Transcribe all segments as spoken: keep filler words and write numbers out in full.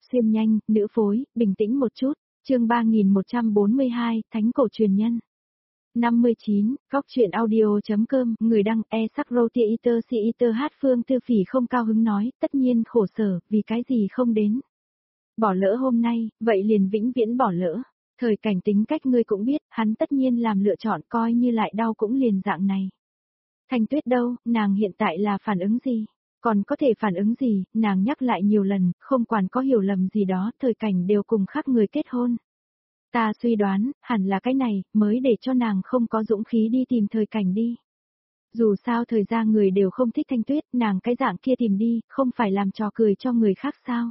xuyên nhanh, nữ phối, bình tĩnh một chút, chương ba nghìn một trăm bốn mươi hai, Thánh cổ truyền nhân. năm mươi chín, góc truyện audio.com, người đăng e sắc roti iter si iter hát Phương Tư Phỉ không cao hứng nói, tất nhiên khổ sở, vì cái gì không đến. Bỏ lỡ hôm nay, vậy liền vĩnh viễn bỏ lỡ. Thời cảnh tính cách ngươi cũng biết, hắn tất nhiên làm lựa chọn coi như lại đau cũng liền dạng này. Thanh Tuyết đâu, nàng hiện tại là phản ứng gì? Còn có thể phản ứng gì, nàng nhắc lại nhiều lần, không quản có hiểu lầm gì đó, thời cảnh đều cùng khác người kết hôn. Ta suy đoán, hẳn là cái này, mới để cho nàng không có dũng khí đi tìm thời cảnh đi. Dù sao thời gian người đều không thích Thanh Tuyết, nàng cái dạng kia tìm đi, không phải làm trò cười cho người khác sao?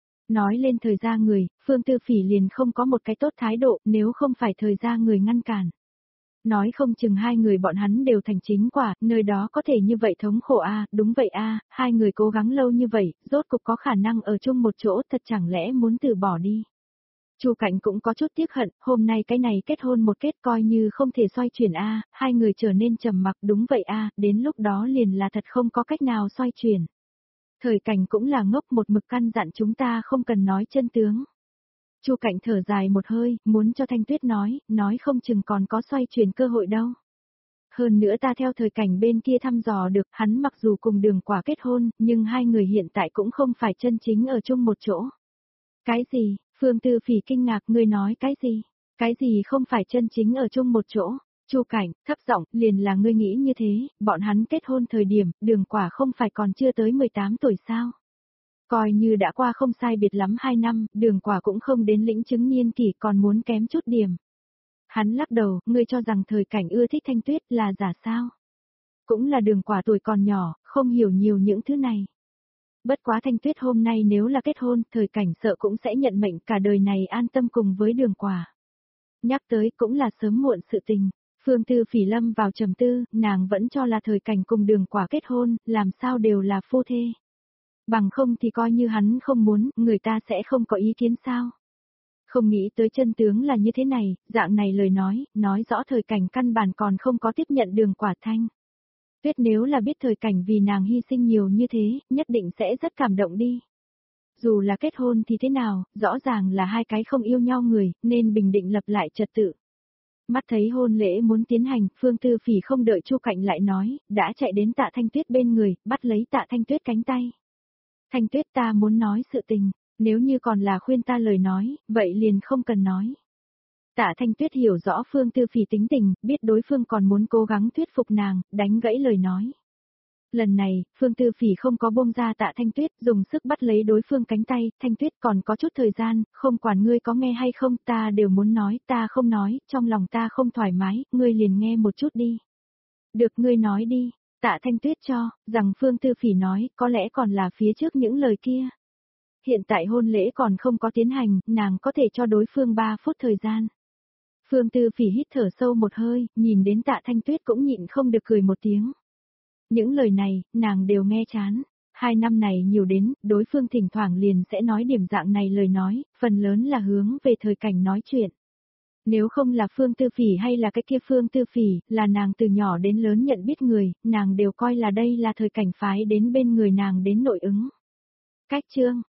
Nói lên thời gian người, Phương Tư Phỉ liền không có một cái tốt thái độ, nếu không phải thời gian người ngăn cản. Nói không chừng hai người bọn hắn đều thành chính quả, nơi đó có thể như vậy thống khổ a, à, đúng vậy a, à, hai người cố gắng lâu như vậy, rốt cục có khả năng ở chung một chỗ, thật chẳng lẽ muốn từ bỏ đi. Chu Cảnh cũng có chút tiếc hận, hôm nay cái này kết hôn một kết coi như không thể xoay chuyển a, à, hai người trở nên trầm mặc, đúng vậy a, à, đến lúc đó liền là thật không có cách nào xoay chuyển. Thời cảnh cũng là ngốc một mực căn dặn chúng ta không cần nói chân tướng. Chu Cảnh thở dài một hơi, muốn cho Thanh Tuyết nói, nói không chừng còn có xoay chuyển cơ hội đâu. Hơn nữa ta theo thời cảnh bên kia thăm dò được, hắn mặc dù cùng Đường Quả kết hôn, nhưng hai người hiện tại cũng không phải chân chính ở chung một chỗ. Cái gì? Phương Tư Phỉ kinh ngạc, ngươi nói cái gì? Cái gì không phải chân chính ở chung một chỗ? Chu Cảnh, thấp giọng, liền là ngươi nghĩ như thế, bọn hắn kết hôn thời điểm, Đường Quả không phải còn chưa tới mười tám tuổi sao? Coi như đã qua không sai biệt lắm hai năm, Đường Quả cũng không đến lĩnh chứng niên kỷ còn muốn kém chút điểm. Hắn lắc đầu, ngươi cho rằng thời cảnh ưa thích Thanh Tuyết là giả sao? Cũng là Đường Quả tuổi còn nhỏ, không hiểu nhiều những thứ này. Bất quá Thanh Tuyết hôm nay nếu là kết hôn, thời cảnh sợ cũng sẽ nhận mệnh cả đời này an tâm cùng với Đường Quả. Nhắc tới cũng là sớm muộn sự tình. Phương Tư Phỉ lâm vào trầm tư, nàng vẫn cho là thời cảnh cùng Đường Quả kết hôn, làm sao đều là phu thê. Bằng không thì coi như hắn không muốn, người ta sẽ không có ý kiến sao. Không nghĩ tới chân tướng là như thế này, dạng này lời nói, nói rõ thời cảnh căn bản còn không có tiếp nhận Đường Quả Thanh. Tuyết nếu là biết thời cảnh vì nàng hy sinh nhiều như thế, nhất định sẽ rất cảm động đi. Dù là kết hôn thì thế nào, rõ ràng là hai cái không yêu nhau người, nên bình định lập lại trật tự. Mắt thấy hôn lễ muốn tiến hành, Phương Tư Phỉ không đợi Chu Cảnh lại nói, đã chạy đến Tạ Thanh Tuyết bên người, bắt lấy Tạ Thanh Tuyết cánh tay. Thanh Tuyết, ta muốn nói sự tình, nếu như còn là khuyên ta lời nói, vậy liền không cần nói. Tạ Thanh Tuyết hiểu rõ Phương Tư Phỉ tính tình, biết đối phương còn muốn cố gắng thuyết phục nàng, đánh gãy lời nói. Lần này, Phương Tư Phỉ không có buông ra Tạ Thanh Tuyết, dùng sức bắt lấy đối phương cánh tay, Thanh Tuyết còn có chút thời gian, không quản ngươi có nghe hay không, ta đều muốn nói, ta không nói, trong lòng ta không thoải mái, ngươi liền nghe một chút đi. Được, ngươi nói đi. Tạ Thanh Tuyết cho, rằng Phương Tư Phỉ nói, có lẽ còn là phía trước những lời kia. Hiện tại hôn lễ còn không có tiến hành, nàng có thể cho đối phương ba phút thời gian. Phương Tư Phỉ hít thở sâu một hơi, nhìn đến Tạ Thanh Tuyết cũng nhịn không được cười một tiếng. Những lời này, nàng đều nghe chán. Hai năm này nhiều đến, đối phương thỉnh thoảng liền sẽ nói điểm dạng này lời nói, phần lớn là hướng về thời cảnh nói chuyện. Nếu không là Phương Tư Phỉ hay là cái kia Phương Tư Phỉ, là nàng từ nhỏ đến lớn nhận biết người, nàng đều coi là đây là thời cảnh phái đến bên người nàng đến nội ứng. Cách chương,